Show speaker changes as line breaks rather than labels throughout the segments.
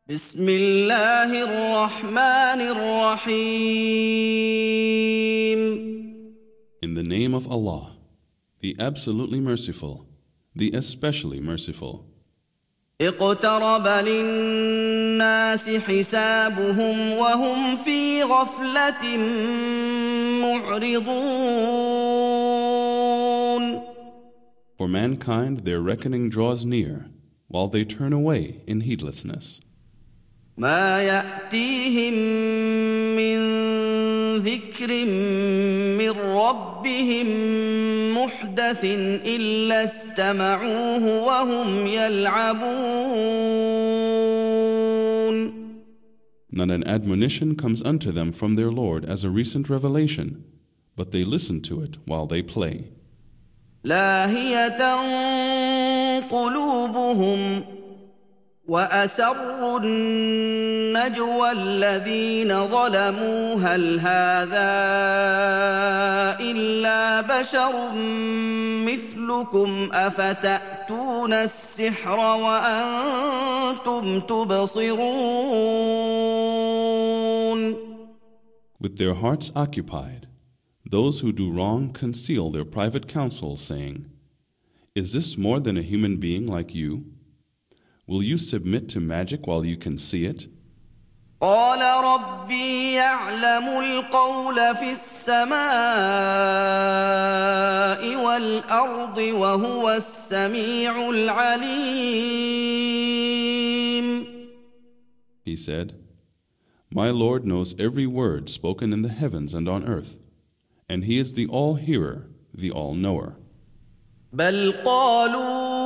بسم الله الرحمن الرحيم.
In the name of Allah, the absolutely merciful, the especially merciful.
اقترب للناس حسابهم وهم في غفلة معرضون.
For mankind their reckoning draws near, while they turn away in heedlessness.
ما يأتيهم من ذكر من ربهم محدث إلا استمعوه وهم يلعبون.
Not an admonition comes unto them from their Lord as a recent revelation, but they listen to it while they play.
لاهية قلوبهم وأسروا النجوى الذين ظلموا هل هذا إلا بشر مثلكم أفتأتون السحر وأنتم تبصرون.
With their hearts occupied, those who do wrong conceal their private counsels, saying, "Is this more than a human being like you? Will you submit to magic while you can see it?"
قال ربي يعلم القول في السماء والأرض وهو السميع العليم.
He said, "My Lord knows every word spoken in the heavens and on earth, and He is the all-hearer, the all-knower."
بل قالوا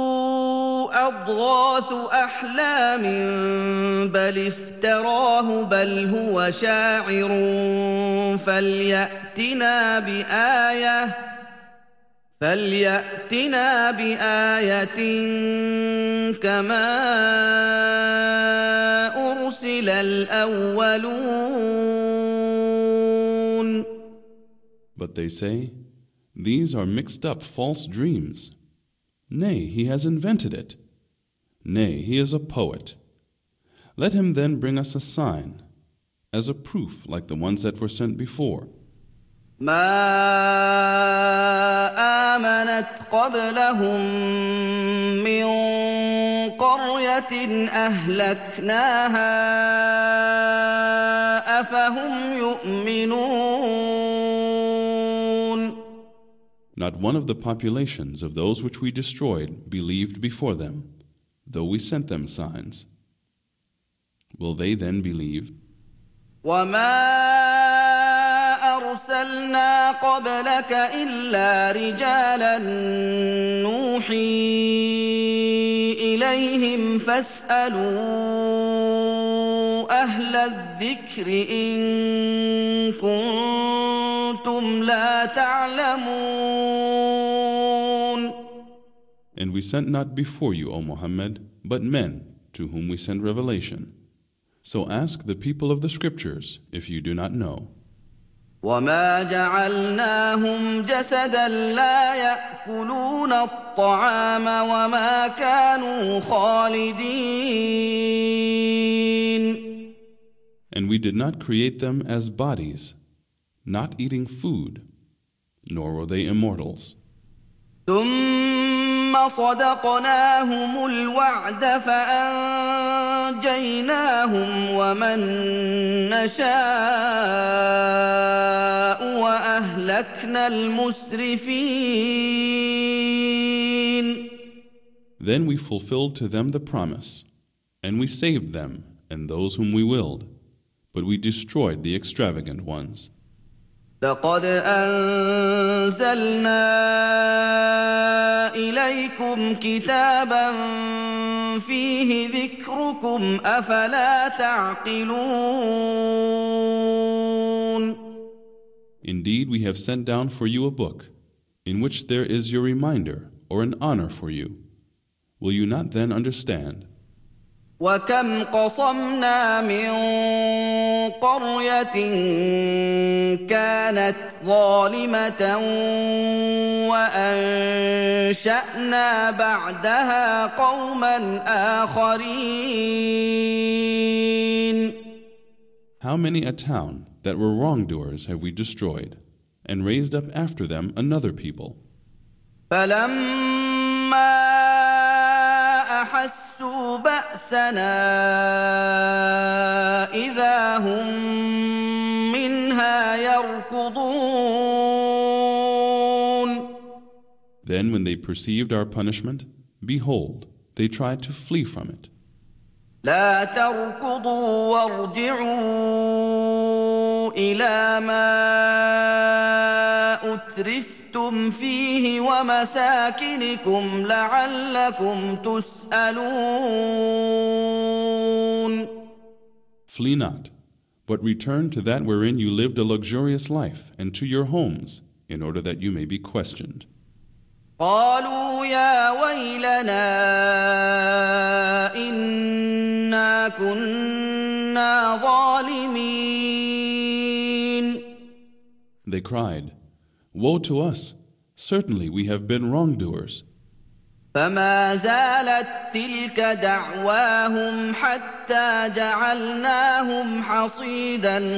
أضغاث أحلام بل افتراه بل هو شاعر فليأتنا بآية كما أرسل الأولون.
But they say, "These are mixed up false dreams. Nay, he has invented it. Nay, he is a poet. Let him then bring us a sign, as a proof like the ones that were sent before."
ما آمنت قبلهم من قرية أهلكناها أفهم يؤمنون.
Not one of the populations of those which we destroyed believed before them, though we sent them signs. Will they then believe?
وما أرسلنا قبلك إلا رجالا نوحي إليهم فاسألوا أهل الذكر إن كنتم لا تعلمون.
And we sent not before you, O Muhammad, but men to whom we send revelation. So ask the people of the scriptures if you do not know.
وما جعلناهم جسدا لا يأكلون الطعام وما كانوا خالدين.
And we did not create them as bodies, not eating food, nor were they immortals.
ثم صدقناهم الوعد فأنجيناهم ومن نشاء وأهلكنا المسرفين.
Then we fulfilled to them the promise, and we saved them and those whom we willed, but we destroyed the extravagant ones.
لقد أنزلنا إليكم كتابا فيه ذكركم أفلا تعقلون.
Indeed, we have sent down for you a book, in which there is your reminder or an honor for you. Will you not then understand?
وكم قصمنا من قرية كانت ظالمة وأنشأنا بعدها قوما آخرين.
How many a town that were wrongdoers have we destroyed, and raised up after them another people.
فلما أحسوا بأسنا إذا هم منها يركضون.
Then when they perceived our punishment, behold, they tried to flee from it.
لا تركضوا وارجعوا إلى ما أترفتم فيه ومساكنكم لعلكم تسألون.
Flee not, but return to that wherein you lived a luxurious life, and to your homes, in order that you may be questioned.
قالوا يا ويلنا إنا كنا ظالمين.
They cried, Woe to us! Certainly we have been wrongdoers.
فما زالت تلك دعواهم حتى جعلناهم حصيدا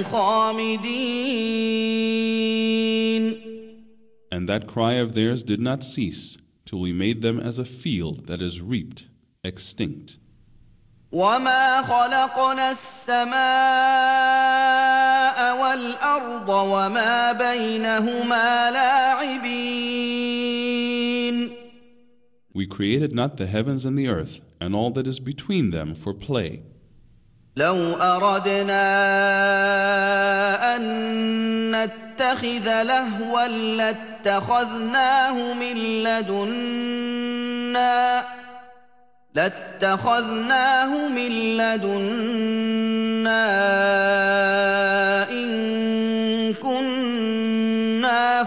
خامدين.
And that cry of theirs did not cease till we made them as a field that is reaped, extinct.
وما خلقنا السماء والأرض وما بينهما لاعبين.
We created not the heavens and the earth, and all that is between them for play.
لو أردنا أن نتخذ لهوا لاتخذناه من لدنا إن كنا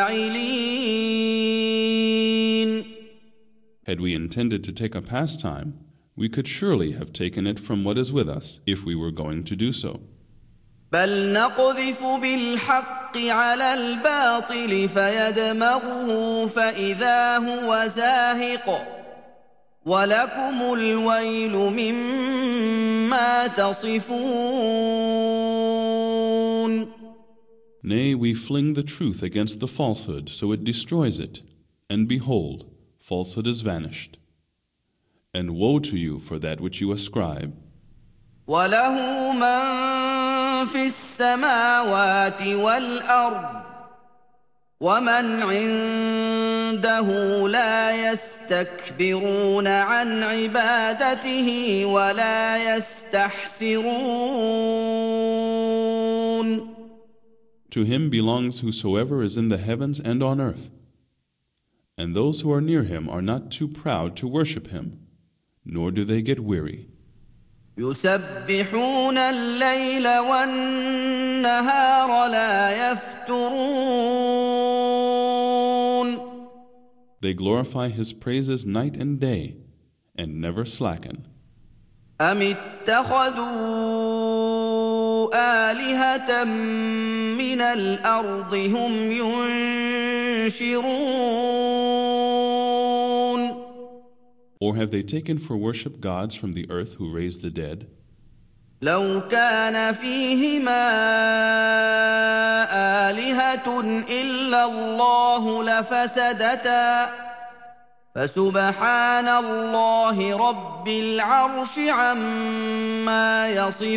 فاعلين.
Had we intended to take a pastime, we could surely have taken it from what is with us if we were going to do so.
بل نقذف بالحق على الباطل فيدمغه فإذا هو زاهق ولكم الويل مما تصفون.
Nay, we fling the truth against the falsehood, so it destroys it. And behold, falsehood is vanished. And woe to you for that which you ascribe.
وله من في السماوات والأرض ومن عنده لا يستكبرون عن عبادته ولا يستحسرون.
To him belongs whosoever is in the heavens and on earth. And those who are near him are not too proud to worship him, nor do they get weary.
يسبحون الليل والنهار لا يفترون.
They glorify his praises night and day, and never slacken.
أم اتخذوا آلهة من الأرض هم ينشرون.
Or have they taken for worship gods from the earth who raise the dead?
لو كان فيهما آلهة إلا الله لفسدتا فسبحان الله رب العرش عما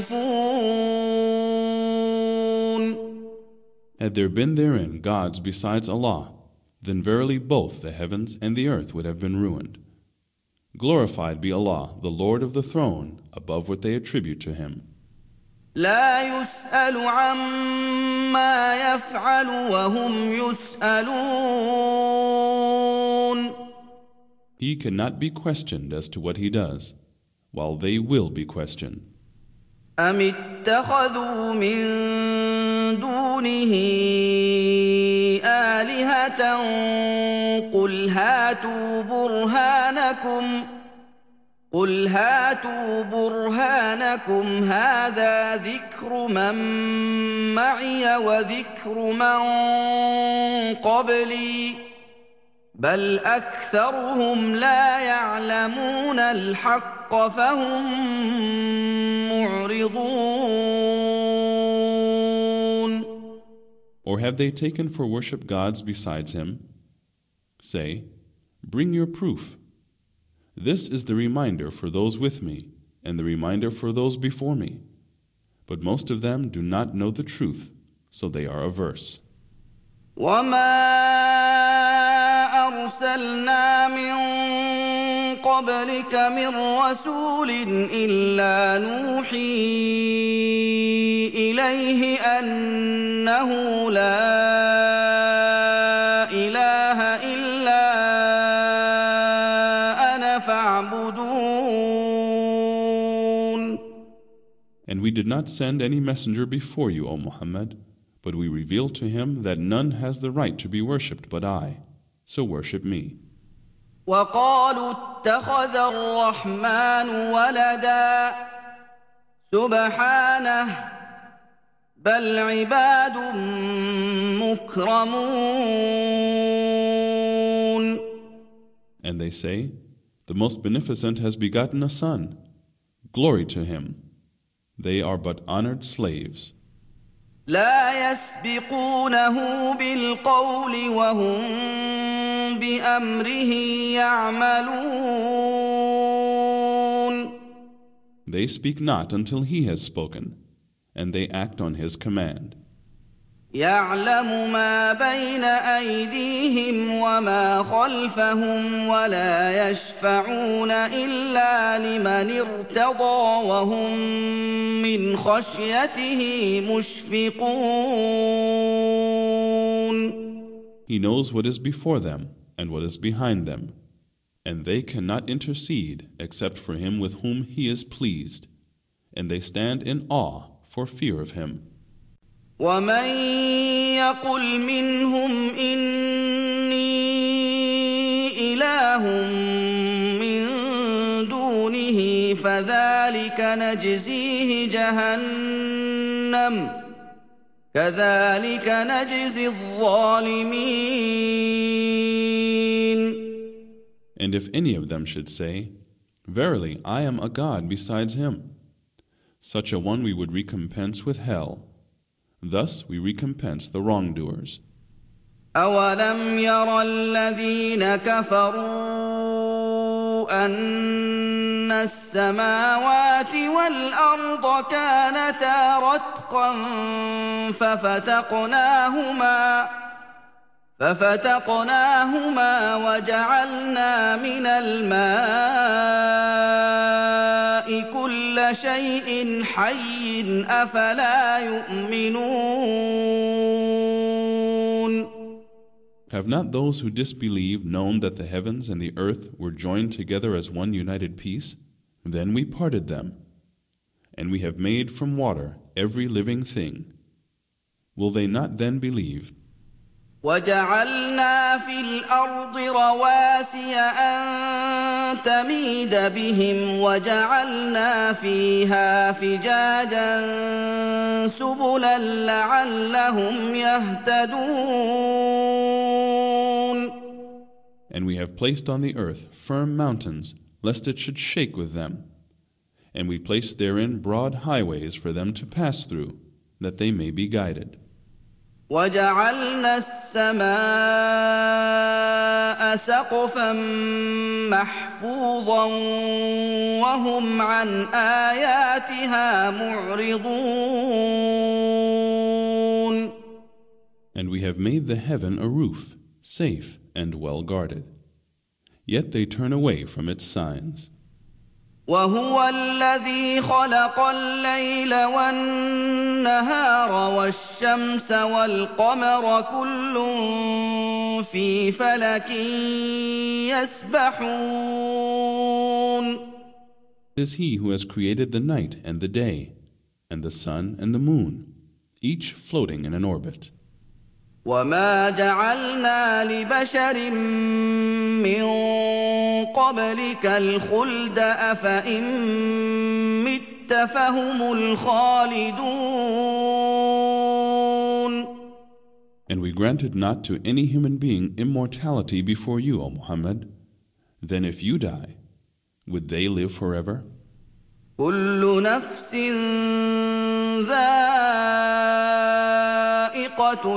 يصفون.
Had there been therein gods besides Allah, then verily both the heavens and the earth would have been ruined. Glorified be Allah, the Lord of the throne, above what they attribute to him.
لا يسأل عما يفعل وهم يسألون.
He cannot be questioned as to what he does, while they will be questioned.
أم اتخذوا من دونه آلهة قل هاتوا برهانكم هذا ذكر من معي وذكر من قبلي بل أكثرهم لا يعلمون الحق فهم معرضون.
Or have they taken for worship gods besides him? Say, bring your proof. This is the reminder for those with me, and the reminder for those before me. But most of them do not know the truth, so they are averse.
وما أرسلنا من قبلك من رسول إلا نوحي إليه أنه لا إله إلا أنا فاعبدون.
And we did not send any messenger before you, O Muhammad, but we revealed to him that none has the right to be worshipped but I, so worship me.
وقالوا اتخذ الرحمن ولدا سبحانه بل عباد مكرمون.
And they say, the Most Beneficent has begotten a son. Glory to him. They are but honored slaves.
لا يسبقونه بالقول وهم بأمره يعملون.
They speak not until he has spoken, and they act on his command.
يعلم ما بين أيديهم وما خلفهم ولا يشفعون إلا لمن ارتضى وهم من خشيته مشفقون.
He knows what is before them and what is behind them, and they cannot intercede except for him with whom he is pleased, and they stand in awe for fear of him.
ومن يقل منهم إني إله من دونه فذلك نجزيه جهنم كذلك نجزي الظالمين.
And if any of them should say, Verily, I am a god besides him, such a one we would recompense with hell. Thus we recompense the wrongdoers.
أولم ير الذين كفروا أن السماوات والأرض كانتا رتقا ففتقناهما وجعلنا من الماء كل شيء حي أفلا يؤمنون.
Have not those who disbelieve known that the heavens and the earth were joined together as one united piece? Then we parted them, and we have made from water every living thing. Will they not then believe?
وجعلنا في الأرض رواسي أن تميد بهم وجعلنا فيها فجاجا سبلا لعلهم يهتدون.
And we have placed on the earth firm mountains, lest it should shake with them. And we placed therein broad highways for them to pass through, that they may be guided.
وجعلنا السماء سقفا محفوظا وهم عن آياتها معرضون.
And we have made the heaven a roof, safe and well guarded. Yet they turn away from its signs.
وهو الذي خلق الليل والنهار والشمس والقمر كل في فلك يسبحون.
It is he who has created the night and the day, and the sun and the moon, each floating in an orbit.
وما جعلنا لبشر من قبلك الخلد أفإن مت فهم الخالدون.
And we granted not to any human being immortality before you, O Muhammad. Then if you die, would they live forever?
كل نفس ذائقة سكرة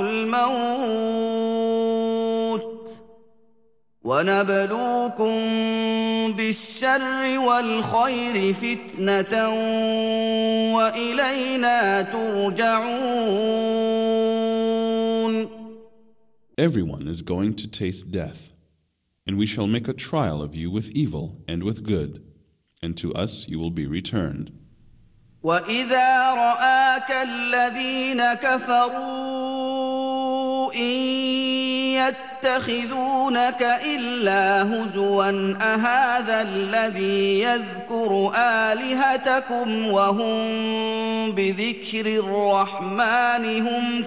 الموت ونبلوكم بالشر والخير فتنة وإلينا ترجعون.
Everyone is going to taste death, and we shall make a trial of you with evil and with good, and to us you will be returned.
وَإِذَا رَآكَ الَّذِينَ كَفَرُوا إِن يَتَّخِذُونَكَ إِلَّا هُزُوًا أَهَٰذَا الَّذِي يَذْكُرُ آلِهَتَكُمْ وَهُم بِذِكْرِ الرَّحْمَٰنِ هُمْ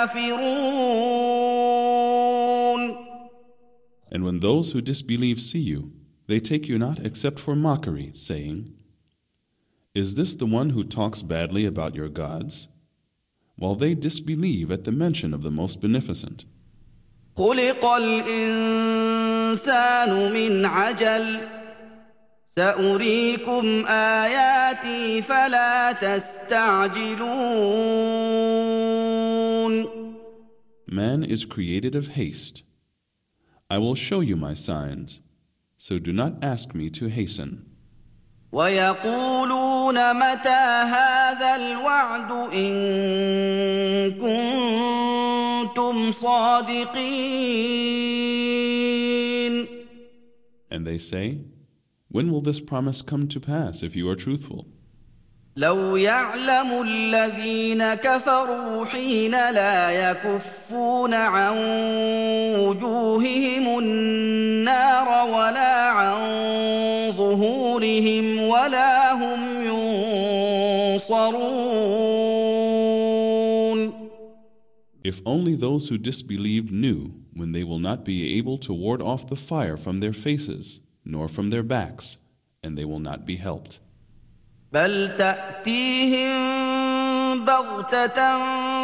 كَافِرُونَ.
And when those who disbelieve see you, they take you not except for mockery, saying, "Is this the one who talks badly about your gods?" While they disbelieve at the mention of the Most Beneficent.
خُلِقَ الْإِنسَانُ مِنْ عَجَلٍ سَأُرِيكُمْ آيَاتِي فَلَا تَسْتَعْجِلُونَ.
Man is created of haste. I will show you my signs, so do not ask me to hasten.
وَيَقُولُونَ مَتَى هَٰذَا الْوَعْدُ إِن كُنتُمْ صَادِقِينَ.
And they say, when will this promise come to pass if you are truthful?
لو يعلم الذين كفروا حين لا يكفون عن وجوههم النار ولا عن ظهورهم ولا هم ينصرون.
If only those who disbelieved knew when they will not be able to ward off the fire from their faces, nor from their backs, and they will not be helped.
بل تأتيهم بغتة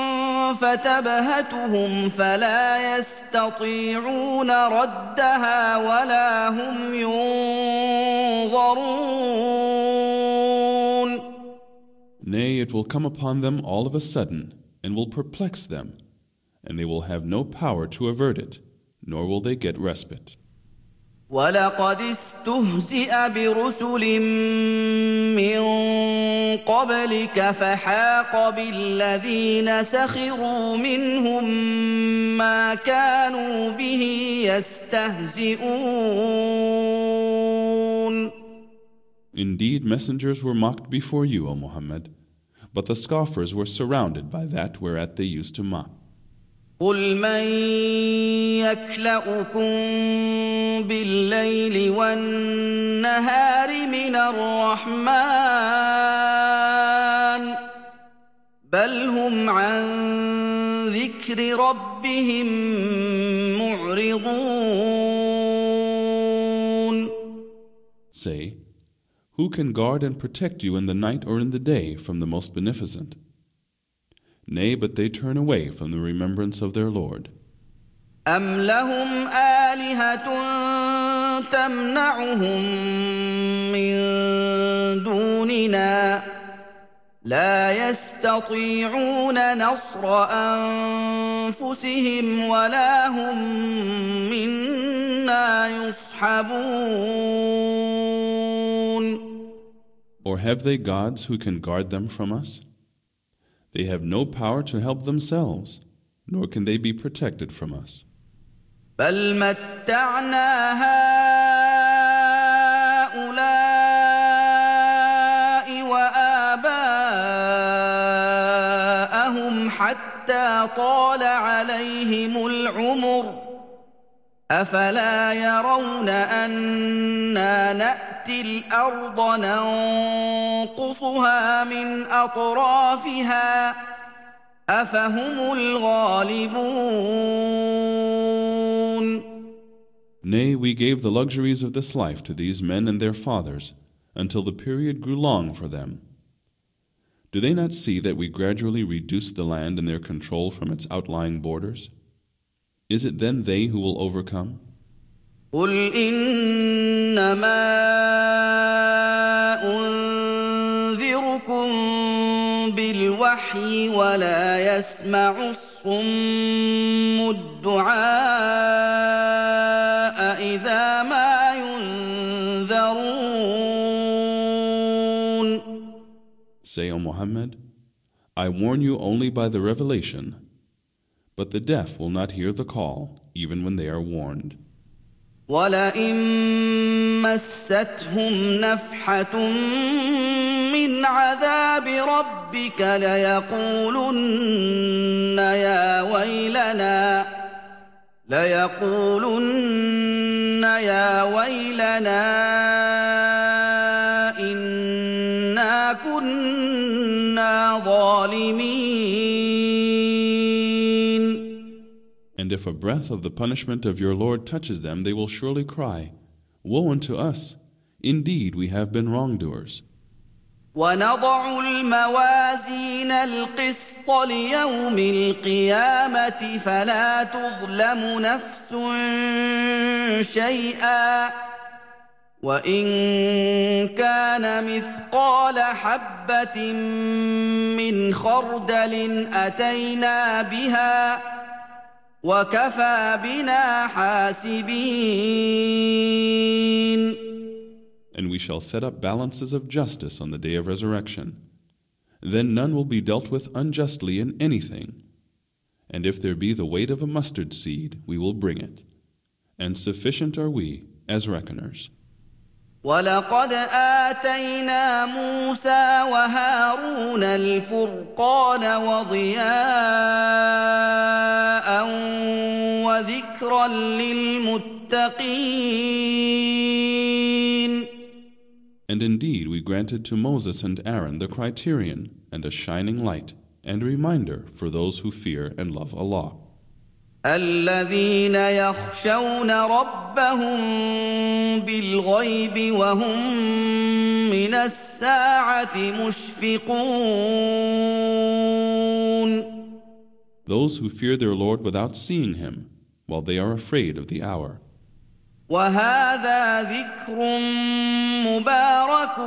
فتبهتهم فلا يستطيعون ردها ولا هم ينظرون.
Nay, it will come upon them all of a sudden, and will perplex them, and they will have no power to avert it, nor will they get respite.
وَلَقَدِ اسْتُهْزِئَ بِرُسُلٍ مِّن قَبْلِكَ فَحَاقَ بِالَّذِينَ سَخِرُوا مِنْهُم مَّا كَانُوا بِهِ يَسْتَهْزِئُونَ.
Indeed, messengers were mocked before you, O Muhammad, but the scoffers were surrounded by that whereat they used to mock.
قُلْ مَن يَكْلَؤُكُم بِاللَّيْلِ وَالنَّهَارِ مِنَ الرَّحْمَٰنِ بَلْ هُمْ عَن ذِكْرِ رَبِّهِم مُّعْرِضُونَ.
Say, who can guard and protect you in the night or in the day from the Most Beneficent? Nay, but they turn away from the remembrance of their Lord.
أَمْ لَهُمْ آلِهَةٌ تَمْنَعُهُم مِّن دُونِنَا لَا يَسْتَطِيعُونَ نَصْرَ أَنفُسِهِمْ وَلَا هُم مِّنَّا يُصْحَبُونَ.
Or have they gods who can guard them from us? They have no power to help themselves, nor can they be protected from us.
بل متعنا هؤلاء وآباءهم حتى طال عليهم العمر أفلا يرون أنا نأتي الأرض ننقصها من أطرافها أفهم الغالبون.
Nay, we gave the luxuries of this life to these men and their fathers until the period grew long for them. Do they not see that we gradually reduce the land and their control from its outlying borders? Is it then they who will overcome?
قُلْ إِنَّمَا أُنذِرُكُم بالوحي ولا يسمع الصم الدعاء إذا ما ينذرون.
Say, O Muhammad, I warn you only by the revelation, but the deaf will not hear the call, even when they are warned.
وَلَئِن مَّسَّتْهُمْ نَفْحَةٌ مِّنْ عَذَابِ رَبِّكَ لَيَقُولُنَّ يَا وَيْلَنَا إِنَّا كُنَّا ظَالِمِينَ.
And if a breath of the punishment of your Lord touches them, they will surely cry, Woe unto us! Indeed, we have been wrongdoers.
وَنَضَعُ الْمَوَازِينَ الْقِسْطَ لِيَوْمِ الْقِيَامَةِ فَلَا تُظْلَمُ نَفْسٌ شَيْئًا وَإِن كَانَ مِثْقَالَ حَبَّةٍ مِّنْ خَرْدَلٍ أَتَيْنَا بِهَا وَكَفَىٰ بِنَا حَاسِبِينَ.
And we shall set up balances of justice on the day of resurrection. Then none will be dealt with unjustly in anything. And if there be the weight of a mustard seed, we will bring it. And sufficient are we as reckoners.
وَلَقَدْ آتَيْنَا مُوسَىٰ وَهَارُونَ الْفُرْقَانَ وَضِيَاءً وَذِكْرًا لِّلْمُتَّقِينَ.
And indeed we granted to Moses and Aaron the criterion and a shining light and a reminder for those who fear and love Allah.
الَّذِينَ يَخْشَوْنَ رَبَّهُم بِالْغَيْبِ وَهُم مِّنَ السَّاعَةِ مُشْفِقُونَ.
Those who fear their Lord without seeing Him, while they are afraid of the hour.
وَهَٰذَا ذِكْرٌ مُّبَارَكٌ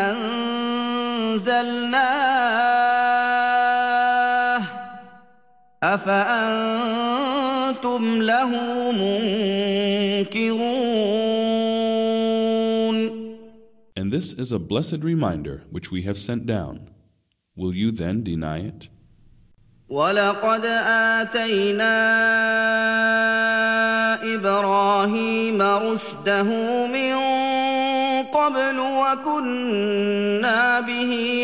أَنزَلْنَاهُ أَفَأَنتُمْ لَهُ مُنكِرُونَ.
And this is a blessed reminder which we have sent down. Will you then deny it?
وَلَقَدْ آتَيْنَا إِبْرَاهِيمَ رُشْدَهُ مِن قَبْلُ وَكُنَّا بِهِ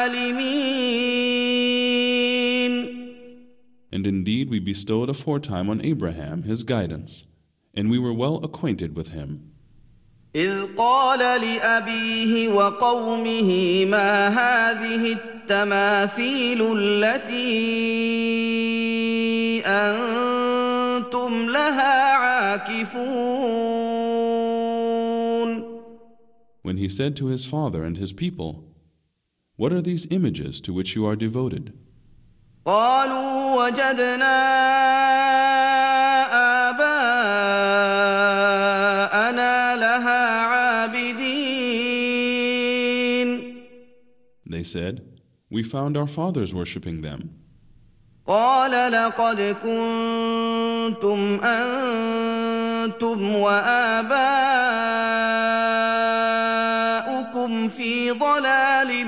عَالِمِينَ.
And indeed we bestowed aforetime on Abraham his guidance, and we were well acquainted with him.
إِذْ قَالَ لِأَبِيهِ وَقَوْمِهِ مَا هَٰذِهِ التَّمَاثِيلُ الَّتِي أَنتُمْ لَهَا عَاكِفُونَ.
When he said to his father and his people, What are these images to which you are devoted?
قَالُوا وَجَدْنَا آبَاءَنَا لَهَا عَابِدِينَ.
They said, We found our fathers worshipping them.
قَالَ لَقَدْ كُنتُمْ أَنتُمْ وَآبَاؤُكُمْ فِي ضَلَالٍ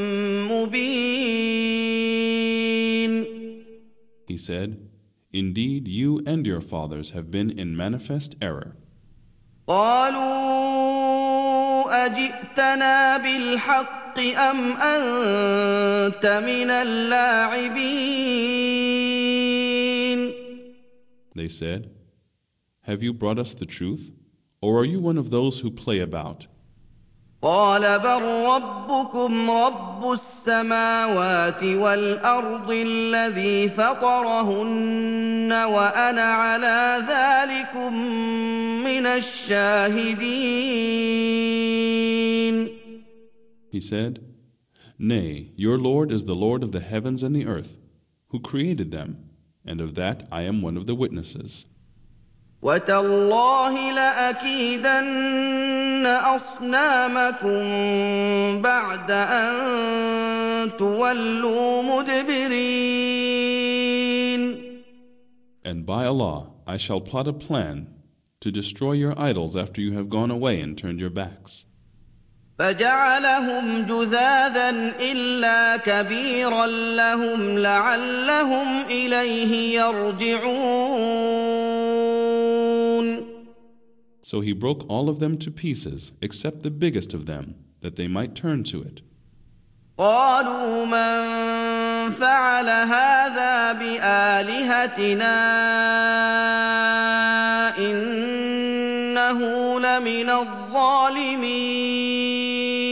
مُّبِينٍ.
He said, Indeed, you and your fathers have been in manifest error.
قَالُوا أَجِئْتَنَا بِالْحَقِّ أَمْ أَنتَ مِنَ اللاعبين.
They said, Have you brought us the truth, or are you one of those who play about?
قال بل ربكم رب السماوات والأرض الذي فطرهن وأنا على ذلكم من الشاهدين.
He said, Nay, your Lord is the Lord of the heavens and the earth, who created them, and of that I am one of the witnesses.
وتالله لأكيدن أصنامكم بعد أن تولوا مدبرين.
And by Allah, I shall plot a plan to destroy your idols after you have gone away and turned your backs.
فجعلهم جذاذا إلا كبيرا لهم لعلهم إليه يرجعون.
So he broke all of them to pieces, except the biggest of them, that they might turn to it.
قالوا من فعل هذا بآلهتنا إنه لمن الظالمين.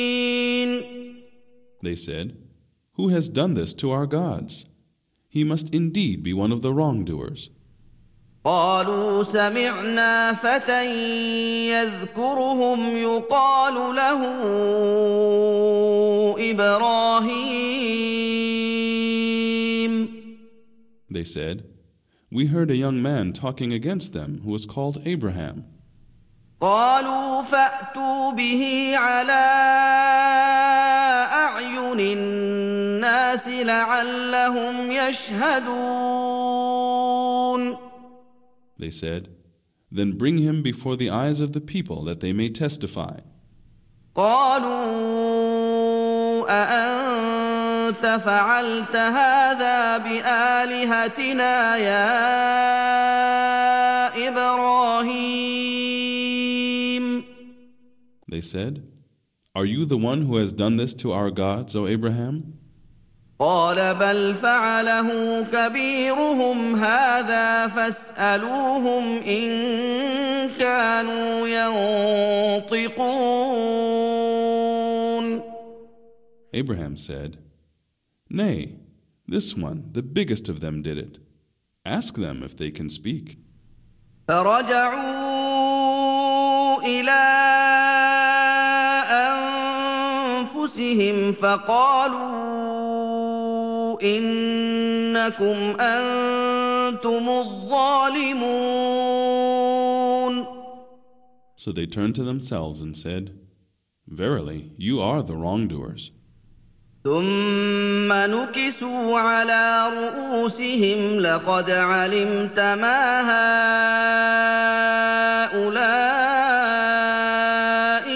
They said, "Who has done this to our gods? He must indeed be one of the wrongdoers."
قالوا سمعنا فتى يذكرهم يقال له إبراهيم.
They said, "We heard a young man talking against them who was called Abraham."
قالوا فأتوا به على أعين الناس لعلهم يشهدون.
They said, "Then bring him before the eyes of the people that they may testify."
قالوا أأنت فعلت هذا بآلهتنا يا إبراهيم.
They said, "Are you the one who has done this to our gods, O Abraham?"
قال بل فعله كبيرهم هذا فاسألوهم إن كانوا ينطقون.
Abraham said, "Nay, this one, the biggest of them, did it. Ask them if they can speak."
فرجعوا إلى أنفسهم فقالوا إنكم أنتم الظالمون.
So they turned to themselves and said, "Verily, you are the wrongdoers."
ثم نكسوا على رؤوسهم لقد علمت ما هؤلاء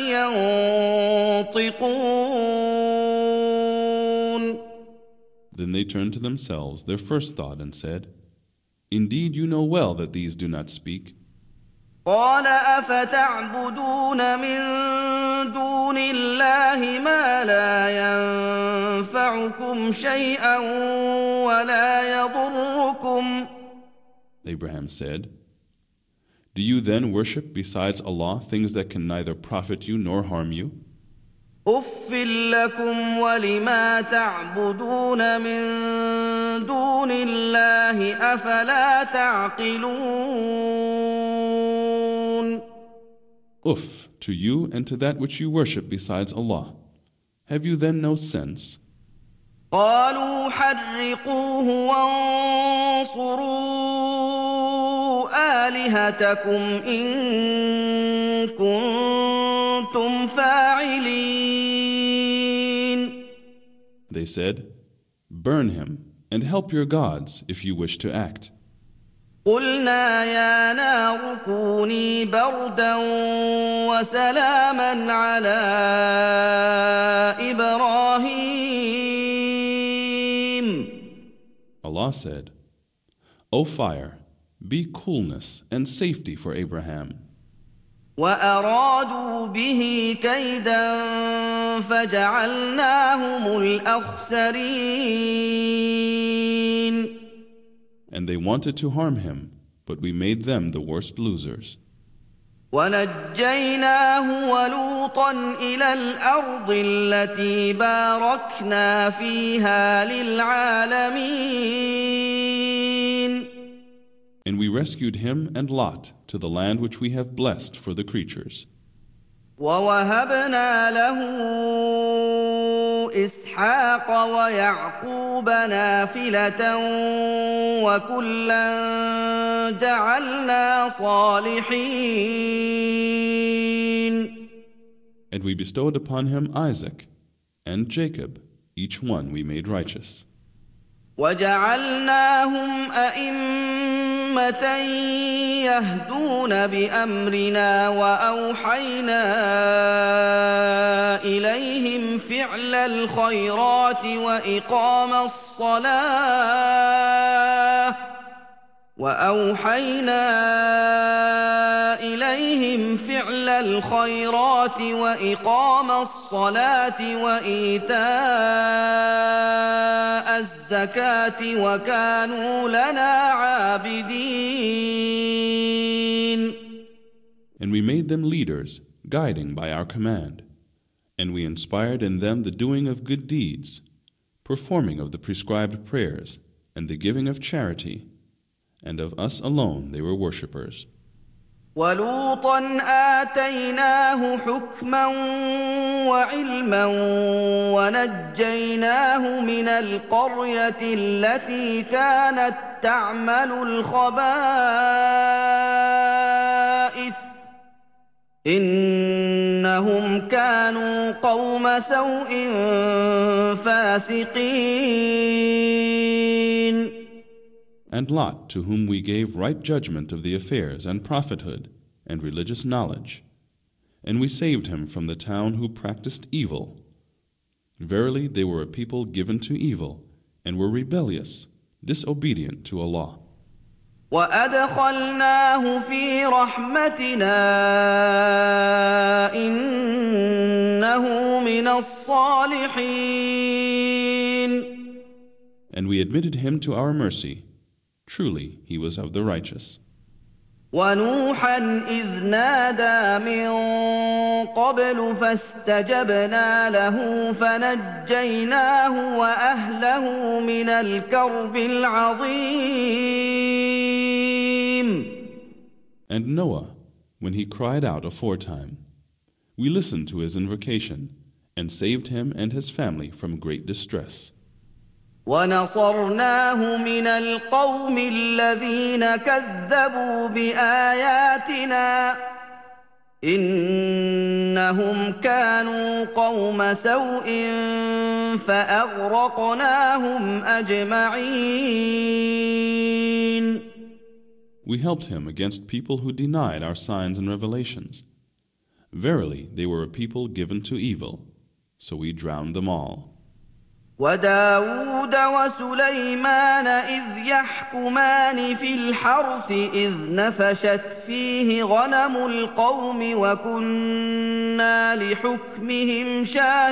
ينطقون.
Then they turned to themselves their first thought and said, "Indeed, you know well that these do not speak."
قال أفتعبدون من دون الله ما لا ينفعكم شيئا ولا يضركم.
Abraham said, "Do you then worship besides Allah things that can neither profit you nor harm you?"
أف لكم ولما تعبدون من دون الله أفلا تعقلون.
Uff to you and to that which you worship besides Allah. Have you then no sense?
قالوا حرقوه وانصروا آلهتكم إن كنتم فاعلين.
They said, "Burn him and help your gods if you wish to act."
قلنا يا نار كوني بردا وسلاما على إبراهيم.
Allah said, "O fire, be coolness and safety for Abraham."
وأرادوا به كيدا فجعلناهم الأخسرين.
And they wanted to harm him, but we made them the worst losers.
ونجيناه ولوطا إلى الأرض التي باركنا فيها للعالمين.
And we rescued him and Lot to the land which we have blessed for the creatures.
ووهبنا له إسحاق ويعقوب نافلة وكلا جعلنا صالحين.
And we bestowed upon him Isaac and Jacob, each one we made righteous.
وجعلناهم أئمة يهدون بأمرنا وأوحينا إليهم فعل الخيرات وإقام الصلاة وإيتاء الزكاة وكانوا لنا عابدين.
And we made them leaders, guiding by our command. And we inspired in them the doing of good deeds, performing of the prescribed prayers, and the giving of charity. And of us alone they were worshippers.
ولوطا آتيناه حكما وعلما ونجيناه من القرية التي كانت تعمل الخبائث إنهم كانوا قوم سوء فاسقين.
And Lot, to whom we gave right judgment of the affairs and prophethood and religious knowledge, and we saved him from the town who practiced evil. Verily, they were a people given to evil, and were rebellious, disobedient to Allah.
وأدخلناه في رحمتنا إنه من الصالحين.
And we admitted him to our mercy. Truly, he was of the righteous.
ونوحا إذ نادى من قبل فاستجبنا له فنجيناه وأهله من الكرب العظيم.
And Noah, when he cried out aforetime, we listened to his invocation and saved him and his family from great distress.
ونصرناه من القوم الذين كذبوا بآياتنا إنهم كانوا قوم سوء فأغرقناهم أجمعين.
We helped him against people who denied our signs and revelations. Verily, they were a people given to evil, so we drowned them all.
وداود وسليمان إذ يحكمان في الحرث إذ نفشت فيه غنم القوم وكنا لحكمهم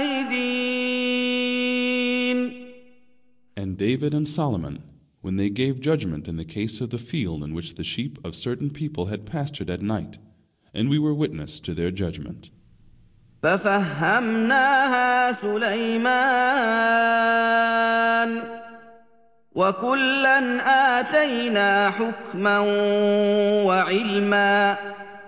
شاهدين.
And David and Solomon, when they gave judgment in the case of the field in which the sheep of certain people had pastured at night, and we were witness to their judgment.
ففهمناها سليمان وكلا آتينا حكما وعلما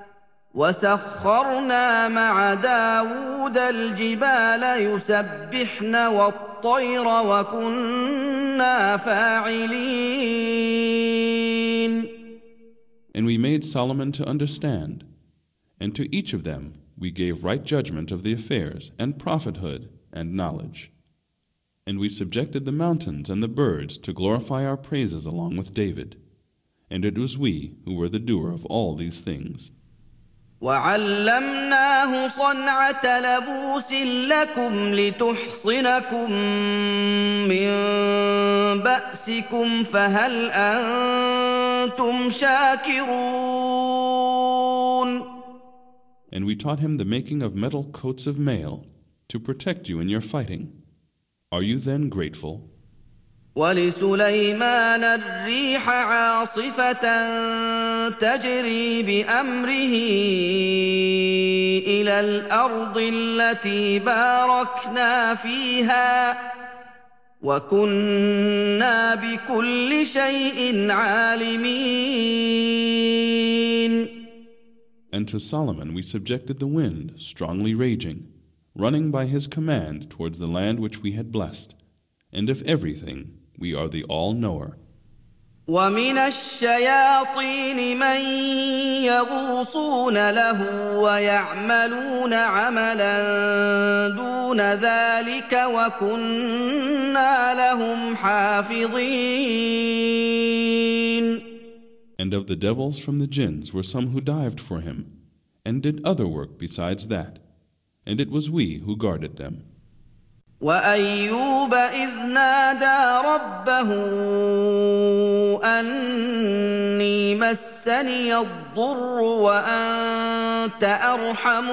وسخرنا مع داود الجبال يسبحن والطير وكنا فاعلين.
And we made Solomon to understand, and to each of them we gave right judgment of the affairs and prophethood and knowledge. And we subjected the mountains and the birds to glorify our praises along with David. And it was we who were the doer of all these things.
وعلمناه صنعة لبوس لكم لتحصنكم من بأسكم فهل أنتم شاكرون.
And we taught him the making of metal coats of mail to protect you in your fighting. Are you then grateful?
ولسليمان الريح عاصفة تجري بأمره إلى الأرض التي باركنا فيها وكنا بكل شيء عالمين.
And to Solomon we subjected the wind, strongly raging, running by his command towards the land which we had blessed. And of everything we are the all-knower.
ومن الشياطين من يغوصون له ويعملون عملا دون ذلك وكنا لهم حافظين.
And of the devils from the jinns were some who dived for him, and did other work besides that, and it was we who guarded them.
وأيوب إذ نادى ربه أني مسني الضر وأنت أرحم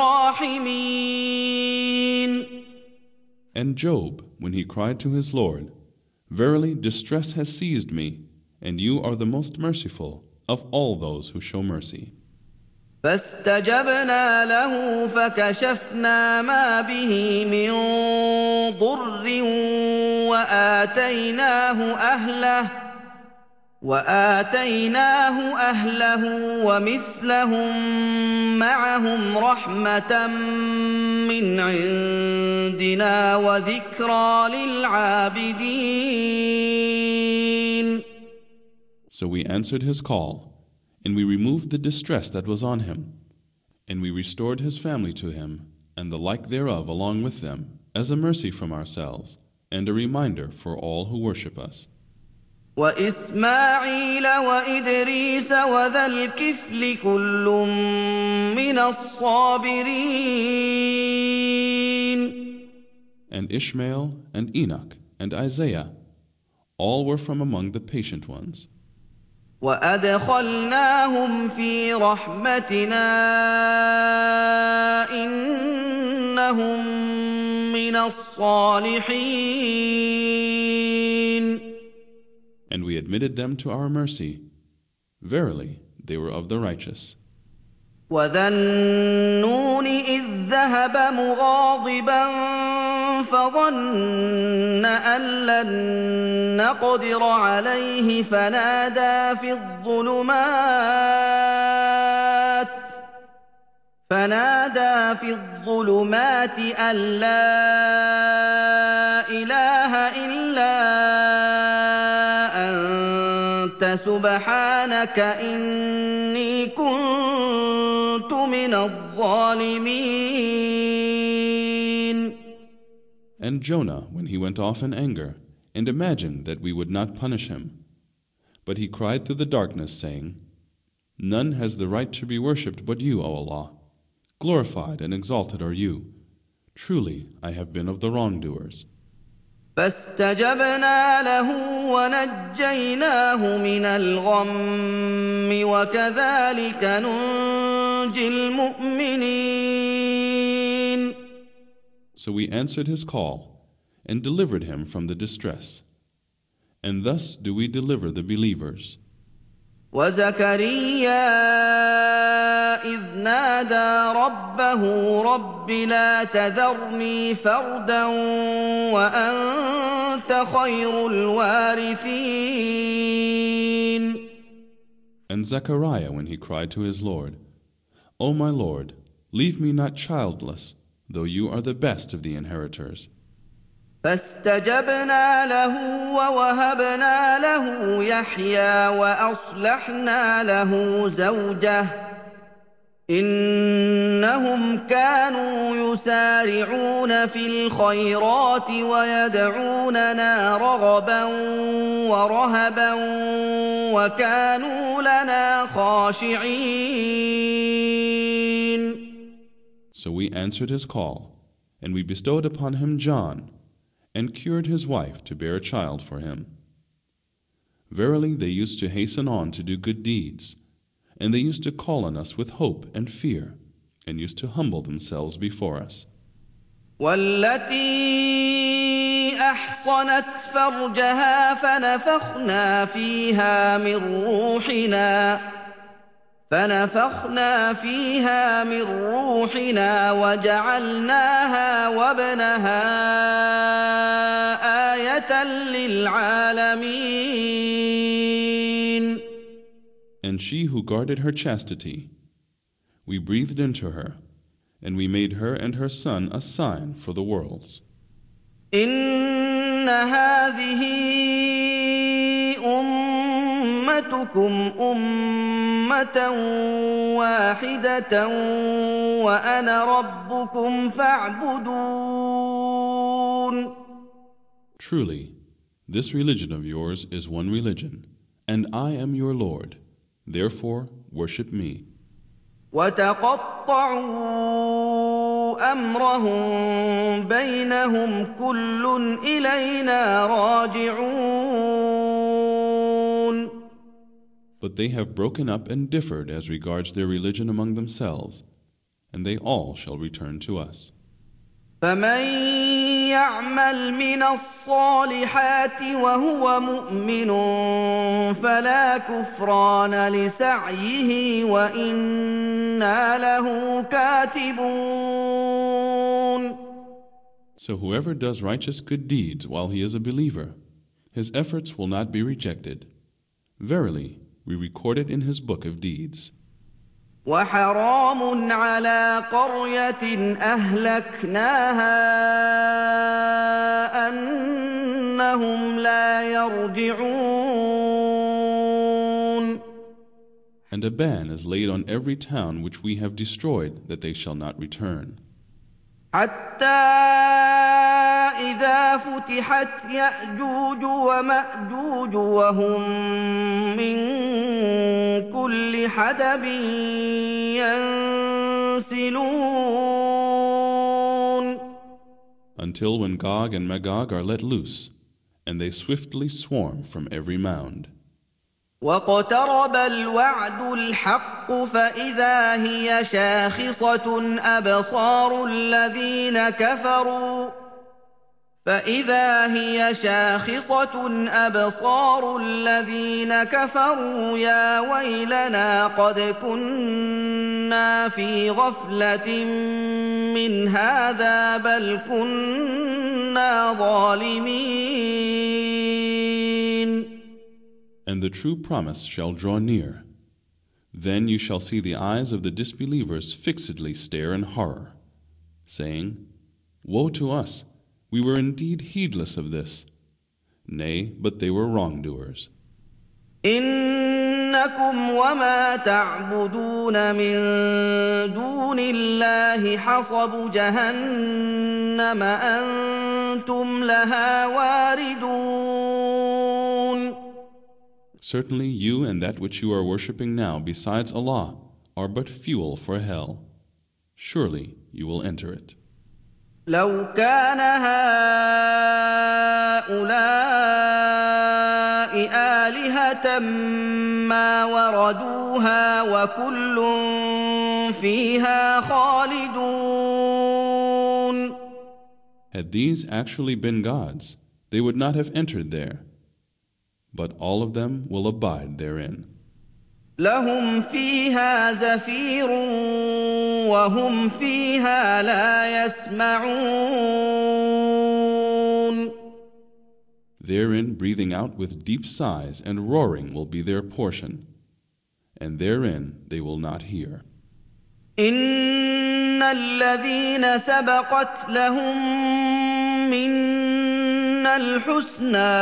الراحمين.
And Job, when he cried to his Lord, Verily distress has seized me, and you are the most merciful of all those who show mercy.
فاستجبنا له فكشفنا ما به من ضر وآتيناه أهله ومثلهم معهم رحمة من عندنا وذكرى للعابدين.
So we answered his call, and we removed the distress that was on him, and we restored his family to him, and the like thereof along with them, as a mercy from ourselves, and a reminder for all who worship us.
وإسماعيل وإدريس وذا الكفل كل من الصابرين.
And Ishmael and Enoch and Isaiah, all were from among the patient ones.
وأدخلناهم في رحمتنا إنهم من الصالحين.
And we admitted them to our mercy. Verily, they were of the righteous.
وذا النون إذ ذهب مغاضبا فظن أن لن نقدر عليه فنادى في الظلمات أن لا إله إلا أنت سبحانك إني كنت من الظالمين.
And Jonah, when he went off in anger, and imagined that we would not punish him, but he cried through the darkness, saying, None has the right to be worshipped but you, O Allah. Glorified and exalted are you. Truly, I have been of the wrongdoers.
فاستجبنا له ونجيناه من الغم وكذلك ننجي المؤمنين.
So we answered his call and delivered him from the distress. And thus do we deliver the believers.
وزكريا إذ نادى ربه رب لا تذرني فردا وأنت خير الوارثين.
And Zechariah, when he cried to his Lord, O my Lord, leave me not childless, though you are the best of the inheritors.
فاستجبنا له ووهبنا له يحيى وأصلحنا له زوجه إنهم كانوا يسارعون في الخيرات ويدعوننا رغبا ورهبا وكانوا لنا خاشعين.
So we answered his call, and we bestowed upon him John, and cured his wife to bear a child for him. Verily, they used to hasten on to do good deeds, and they used to call on us with hope and fear, and used to humble themselves before us.
والتي أحصنت فرجها فنفخنا فيها من روحنا وجعلناها وابنها آية للعالمين.
And she who guarded her chastity, we breathed into her, and we made her and her son a sign for the worlds.
إن هذه جعلتكم أمة واحدة وأنا ربكم فاعبدون.
Truly, this religion of yours is one religion, and I am your Lord. Therefore, worship me.
وتقطعوا أمرهم بينهم كل إلينا راجعون.
But they have broken up and differed as regards their religion among themselves, and they all shall return to us.
فمن يعمل من الصالحات وهو مؤمن فلا كفران لسعيه وإنا له كاتبون.
So whoever does righteous good deeds while he is a believer, his efforts will not be rejected. Verily, we record it in his book of deeds.
وحرام على قرية أهلكناها أنهم لا يرجعون.
And a ban is laid on every town which we have destroyed, that they shall not return.
حتى إذا فتحت يأجوج ومأجوج وهم من كل حدب ينسلون.
Until when Gog and Magog are let loose, and they swiftly swarm from every mound.
واقترب الوعد الحق فإذا هي شاخصة أبصار الذين كفروا يا ويلنا قد كنا في غفلة من هذا بل كنا ظالمين.
And the true promise shall draw near. Then you shall see the eyes of the disbelievers fixedly stare in horror, saying, Woe to us! We were indeed heedless of this. Nay, but they were wrongdoers.
إنكم وما تعبدون من دون الله حصب جهنم أنتم لها واردون.
Certainly you and that which you are worshipping now besides Allah are but fuel for hell. Surely you will enter it.
لو كان هؤلاء آلهة ما وردوها وكل فيها خالدون.
Had these actually been gods, they would not have entered there. But all of them will abide therein.
لهم فيها زفير وهم فيها لا يسمعون.
Therein breathing out with deep sighs and roaring will be their portion, and therein they will not hear.
إن الذين سبقت لهم منا الحسنى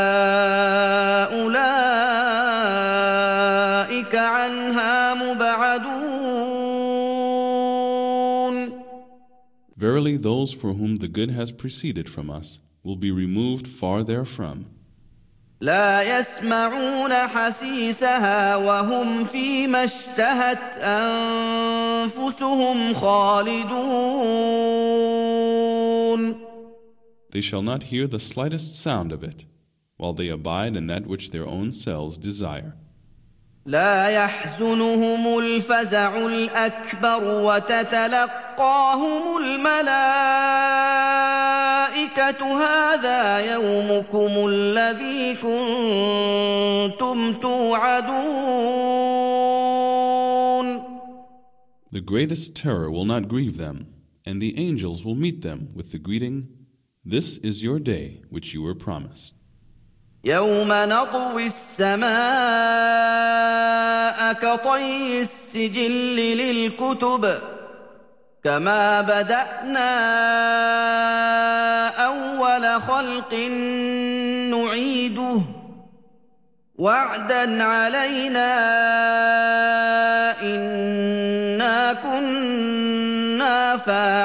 أولئك عنها مبعدون.
Verily those for whom the good has preceded from us will be removed far therefrom.
لا يسمعون حسيسها وهم فيما اشتهت أنفسهم خالدون.
They shall not hear the slightest sound of it, while they abide in that which their own selves desire.
لا يحزنهم الفزع الأكبر وتتلقاهم الملائكة هذا يومكم الذي كنتم توعدون.
The greatest terror will not grieve them, and the angels will meet them with the greeting, This is your day which you were promised.
يوم نطوي السماء كطي السجل للكتب كما بدأنا أول خلق نعيده وعدا علينا إنا كنا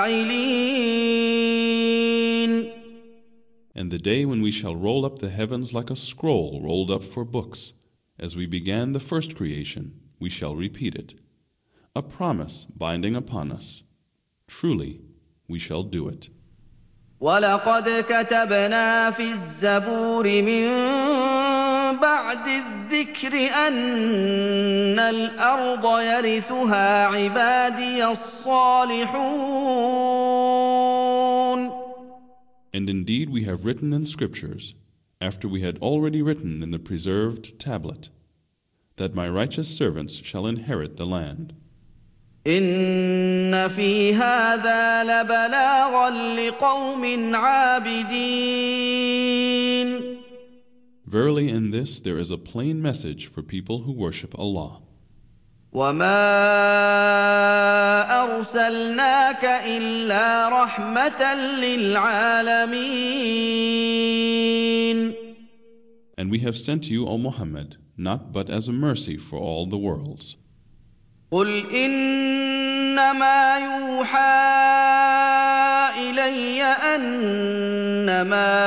فاعلين.
And the day when we shall roll up the heavens like a scroll rolled up for books, as we began the first creation, we shall repeat it. A promise binding upon us. Truly, we shall do it.
وَلَقَدْ كَتَبْنَا فِي الزَّبُورِ مِن بَعْدِ الذِّكْرِ أَنَّ الْأَرْضَ يَرِثُهَا عِبَادِيَ الصَّالِحُونَ.
And indeed we have written in scriptures, after we had already written in the preserved tablet, that my righteous servants shall inherit the land.
إِنَّ فِي هَذَا لَبَلَاغًا لِقَوْمٍ عَابِدِينَ.
Verily in this there is a plain message for people who worship Allah.
وَمَا أَرْسَلْنَاكَ إِلَّا رَحْمَةً لِلْعَالَمِينَ.
And we have sent you, O Muhammad, not but as a mercy for all the worlds.
قُلْ إِنَّمَا يُوحَىٰ إِلَيَّ أَنَّمَا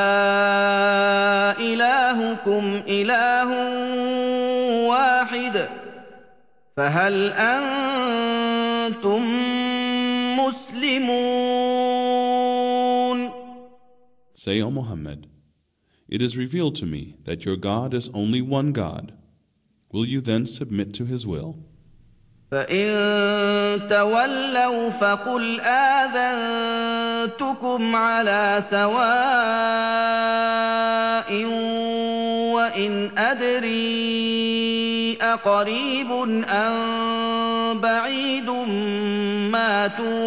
إِلَٰهُكُمْ إِلَٰهٌ وَاحِدٌ فَهَلْ أَنتُم مُّسْلِمُونَ.
Say, O Muhammad, it is revealed to me that your God is only one God. Will you then submit to His will?
فَإِن تَوَلَّوْا فَقُلْ آذَنتُكُمْ عَلَىٰ سَوَاءٍ وَإِنْ أَدْرِي أَقَرِيبٌ أَم بَعِيدٌ مَّا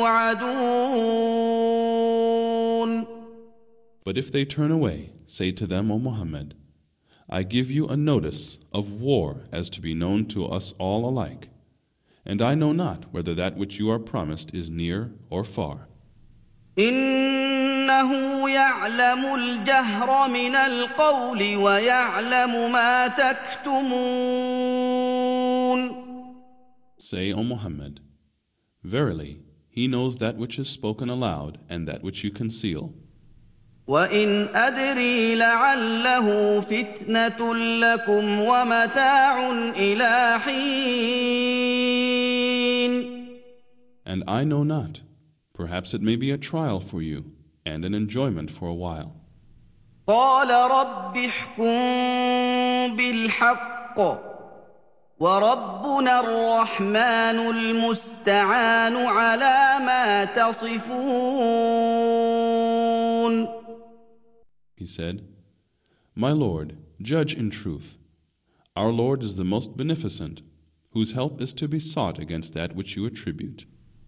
تُوعَدُونَ.
But if they turn away, say to them, O Muhammad, I give you a notice of war as to be known to us all alike. And I know not whether that which you are promised is near or far.
إِنَّهُ يَعْلَمُ الْجَهْرَ مِنَ الْقَوْلِ وَيَعْلَمُ مَا تَكْتُمُونَ.
Say, O Muhammad, verily, He knows that which is spoken aloud and that which you conceal.
وَإِنْ أَدْرِي لَعَلَّهُ فِتْنَةٌ لَكُمْ وَمَتَاعٌ إِلَىٰ حِينٍ.
And I know not. Perhaps it may be a trial for you and an enjoyment for a while.
قَالَ رَبِّ احْكُم بِالْحَقِّ وَرَبُّنَا الرَّحْمَٰنُ الْمُسْتَعَانُ عَلَىٰ مَا تَصِفُونَ.
He said, My Lord, judge in truth. Our Lord is the most beneficent, whose help is to be sought against that which you attribute.